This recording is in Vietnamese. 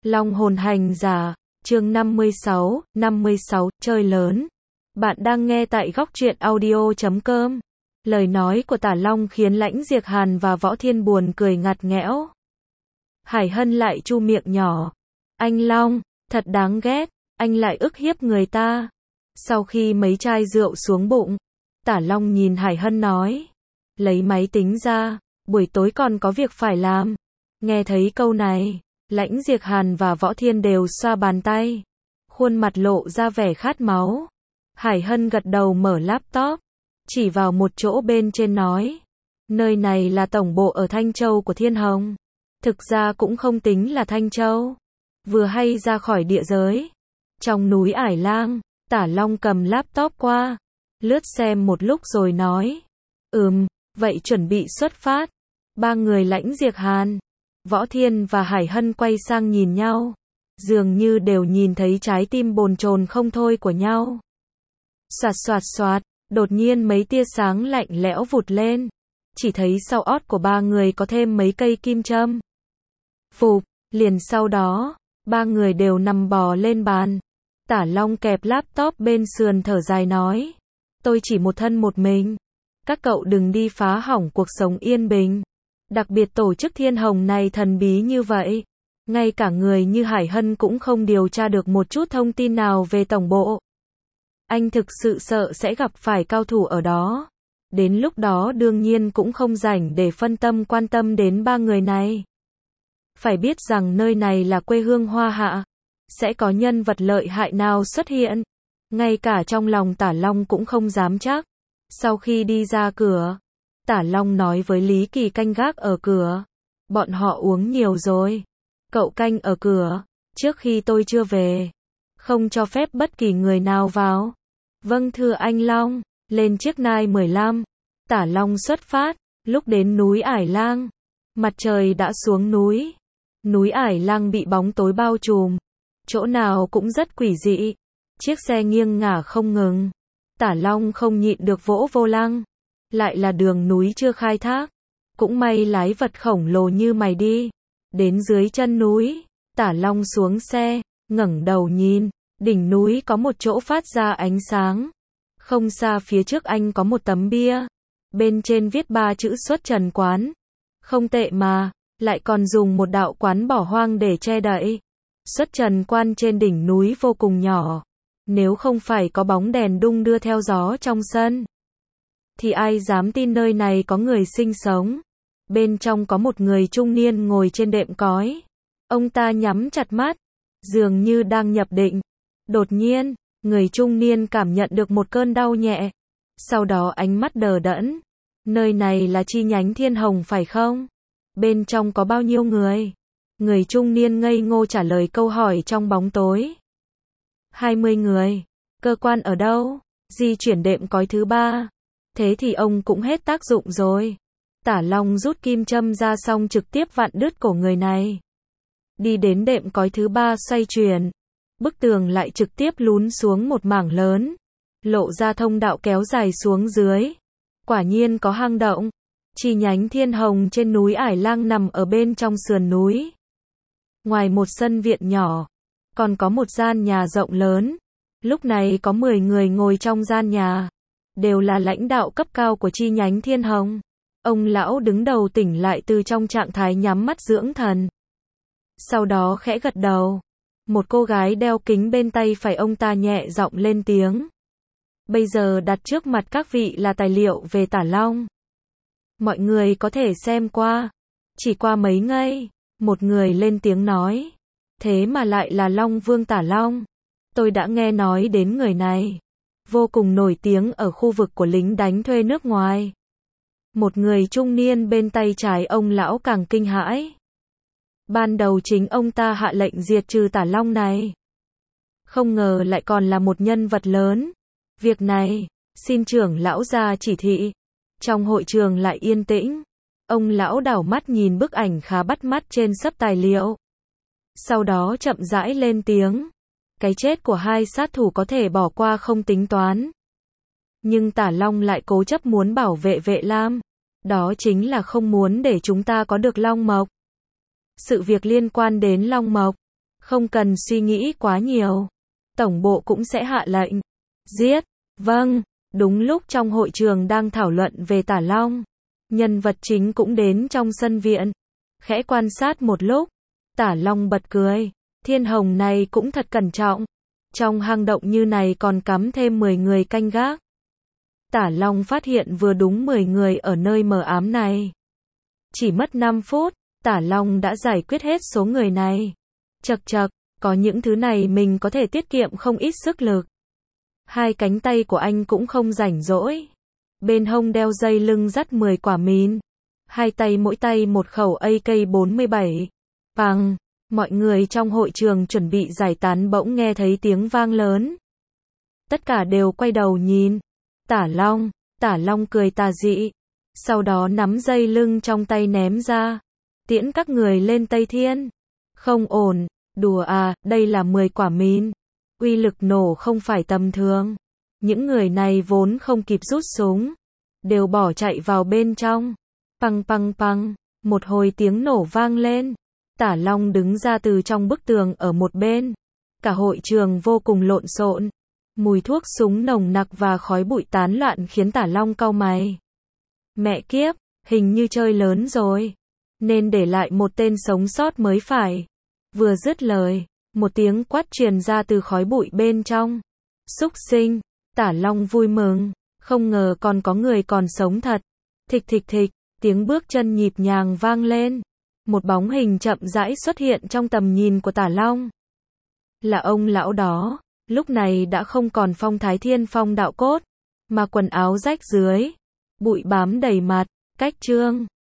Long hồn hành giả, chương 56, chơi lớn. Bạn đang nghe tại góc truyện audio.com. Lời nói của Tả Long khiến Lãnh Diệc Hàn và Võ Thiên buồn cười ngặt nghẽo. Hải Hân lại chu miệng nhỏ. Anh Long, thật đáng ghét, anh lại ức hiếp người ta. Sau khi mấy chai rượu xuống bụng, Tả Long nhìn Hải Hân nói. Lấy máy tính ra, buổi tối còn có việc phải làm. Nghe thấy câu này, Lãnh Diệc Hàn và Võ Thiên đều xoa bàn tay. Khuôn mặt lộ ra vẻ khát máu. Hải Hân gật đầu mở laptop, chỉ vào một chỗ bên trên nói. Nơi này là tổng bộ ở Thanh Châu của Thiên Hồng. Thực ra cũng không tính là Thanh Châu. Vừa hay ra khỏi địa giới. Trong núi Ải Lang, Tả Long cầm laptop qua. Lướt xem một lúc rồi nói. Vậy chuẩn bị xuất phát. Ba người Lãnh Diệc Hàn, Võ Thiên và Hải Hân quay sang nhìn nhau. Dường như đều nhìn thấy trái tim bồn chồn không thôi của nhau. Xoạt xoạt xoạt, đột nhiên mấy tia sáng lạnh lẽo vụt lên. Chỉ thấy sau ót của ba người có thêm mấy cây kim châm. Phụp, liền sau đó, ba người đều nằm bò lên bàn. Tả Long kẹp laptop bên sườn thở dài nói. Tôi chỉ một thân một mình. Các cậu đừng đi phá hỏng cuộc sống yên bình. Đặc biệt tổ chức Thiên Hồng này thần bí như vậy. Ngay cả người như Hải Hân cũng không điều tra được một chút thông tin nào về tổng bộ. Anh thực sự sợ sẽ gặp phải cao thủ ở đó. Đến lúc đó đương nhiên cũng không rảnh để phân tâm quan tâm đến ba người này. Phải biết rằng nơi này là quê hương Hoa Hạ. Sẽ có nhân vật lợi hại nào xuất hiện. Ngay cả trong lòng Tả Long cũng không dám chắc. Sau khi đi ra cửa, Tả Long nói với Lý Kỳ canh gác ở cửa. Bọn họ uống nhiều rồi. Cậu canh ở cửa, trước khi tôi chưa về. Không cho phép bất kỳ người nào vào. Vâng thưa anh Long. Lên chiếc Nai 15. Tả Long xuất phát. Lúc đến núi Ải Lang, mặt trời đã xuống núi. Núi Ải Lang bị bóng tối bao trùm. Chỗ nào cũng rất quỷ dị. Chiếc xe nghiêng ngả không ngừng. Tả Long không nhịn được vỗ vô lăng. Lại là đường núi chưa khai thác. Cũng may lái vật khổng lồ như mày đi. Đến dưới chân núi, Tả Long xuống xe, ngẩng đầu nhìn. Đỉnh núi có một chỗ phát ra ánh sáng. Không xa phía trước anh có một tấm bia. Bên trên viết 3 chữ Xuất Trần Quán. Không tệ mà, lại còn dùng một đạo quán bỏ hoang để che đậy. Xuất Trần Quan trên đỉnh núi vô cùng nhỏ. Nếu không phải có bóng đèn đung đưa theo gió trong sân, thì ai dám tin nơi này có người sinh sống. Bên trong có một người trung niên ngồi trên đệm cói. Ông ta nhắm chặt mắt, dường như đang nhập định. Đột nhiên, người trung niên cảm nhận được một cơn đau nhẹ. Sau đó ánh mắt đờ đẫn. Nơi này là chi nhánh Thiên Hồng phải không? Bên trong có bao nhiêu người? Người trung niên ngây ngô trả lời câu hỏi trong bóng tối. 20 người. Cơ quan ở đâu? Di chuyển đệm cói thứ 3. Thế thì ông cũng hết tác dụng rồi. Tả Long rút kim châm ra xong trực tiếp vặn đứt cổ người này. Đi đến đệm cói thứ 3 xoay chuyển. Bức tường lại trực tiếp lún xuống một mảng lớn. Lộ ra thông đạo kéo dài xuống dưới. Quả nhiên có hang động. Chi nhánh Thiên Hồng trên núi Ải Lang nằm ở bên trong sườn núi. Ngoài một sân viện nhỏ, còn có một gian nhà rộng lớn. Lúc này có 10 người ngồi trong gian nhà. Đều là lãnh đạo cấp cao của chi nhánh Thiên Hồng. Ông lão đứng đầu tỉnh lại từ trong trạng thái nhắm mắt dưỡng thần. Sau đó khẽ gật đầu. Một cô gái đeo kính bên tay phải ông ta nhẹ giọng lên tiếng. Bây giờ đặt trước mặt các vị là tài liệu về Tả Long. Mọi người có thể xem qua. Chỉ qua mấy ngày, một người lên tiếng nói. Thế mà lại là Long Vương Tả Long. Tôi đã nghe nói đến người này. Vô cùng nổi tiếng ở khu vực của lính đánh thuê nước ngoài. Một người trung niên bên tay trái ông lão càng kinh hãi. Ban đầu chính ông ta hạ lệnh diệt trừ Tả Long này. Không ngờ lại còn là một nhân vật lớn. Việc này, xin trưởng lão ra chỉ thị. Trong hội trường lại yên tĩnh. Ông lão đảo mắt nhìn bức ảnh khá bắt mắt trên sấp tài liệu. Sau đó chậm rãi lên tiếng. Cái chết của hai sát thủ có thể bỏ qua không tính toán. Nhưng Tả Long lại cố chấp muốn bảo vệ Vệ Lam. Đó chính là không muốn để chúng ta có được Long Mộc. Sự việc liên quan đến Long Mộc, Không cần suy nghĩ quá nhiều. Tổng bộ cũng sẽ hạ lệnh. Giết. Vâng. Đúng lúc trong hội trường đang thảo luận về Tả Long, nhân vật chính cũng đến trong sân viện. Khẽ quan sát một lúc, Tả Long bật cười. Thiên Hồng này cũng thật cẩn trọng. Trong hang động như này còn cắm thêm 10 người canh gác. Tả Long phát hiện vừa đúng 10 người ở nơi mờ ám này. Chỉ mất 5 phút, Tả Long đã giải quyết hết số người này. Chậc chậc, có những thứ này mình có thể tiết kiệm không ít sức lực. Hai cánh tay của anh cũng không rảnh rỗi. Bên hông đeo dây lưng dắt 10 quả mìn. Hai tay mỗi tay một khẩu AK-47. Bằng, mọi người trong hội trường chuẩn bị giải tán bỗng nghe thấy tiếng vang lớn. Tất cả đều quay đầu nhìn. Tả Long cười tà dị. Sau đó nắm dây lưng trong tay ném ra. Tiễn các người lên Tây Thiên. Không ổn, đùa à, đây là 10 quả mìn. Uy lực nổ không phải tầm thường. Những người này vốn không kịp rút súng, đều bỏ chạy vào bên trong. Păng păng păng, một hồi tiếng nổ vang lên. Tả Long đứng ra từ trong bức tường ở một bên. Cả hội trường vô cùng lộn xộn. Mùi thuốc súng nồng nặc và khói bụi tán loạn khiến Tả Long cau mày. Mẹ kiếp, hình như chơi lớn rồi. Nên để lại một tên sống sót mới phải. Vừa dứt lời, một tiếng quát truyền ra từ khói bụi bên trong. Súc sinh, Tả Long vui mừng, không ngờ còn có người còn sống thật. Thịch thịch thịch, tiếng bước chân nhịp nhàng vang lên. Một bóng hình chậm rãi xuất hiện trong tầm nhìn của Tả Long. Là ông lão đó, lúc này đã không còn phong thái thiên phong đạo cốt, mà quần áo rách dưới, bụi bám đầy mặt, cách trương.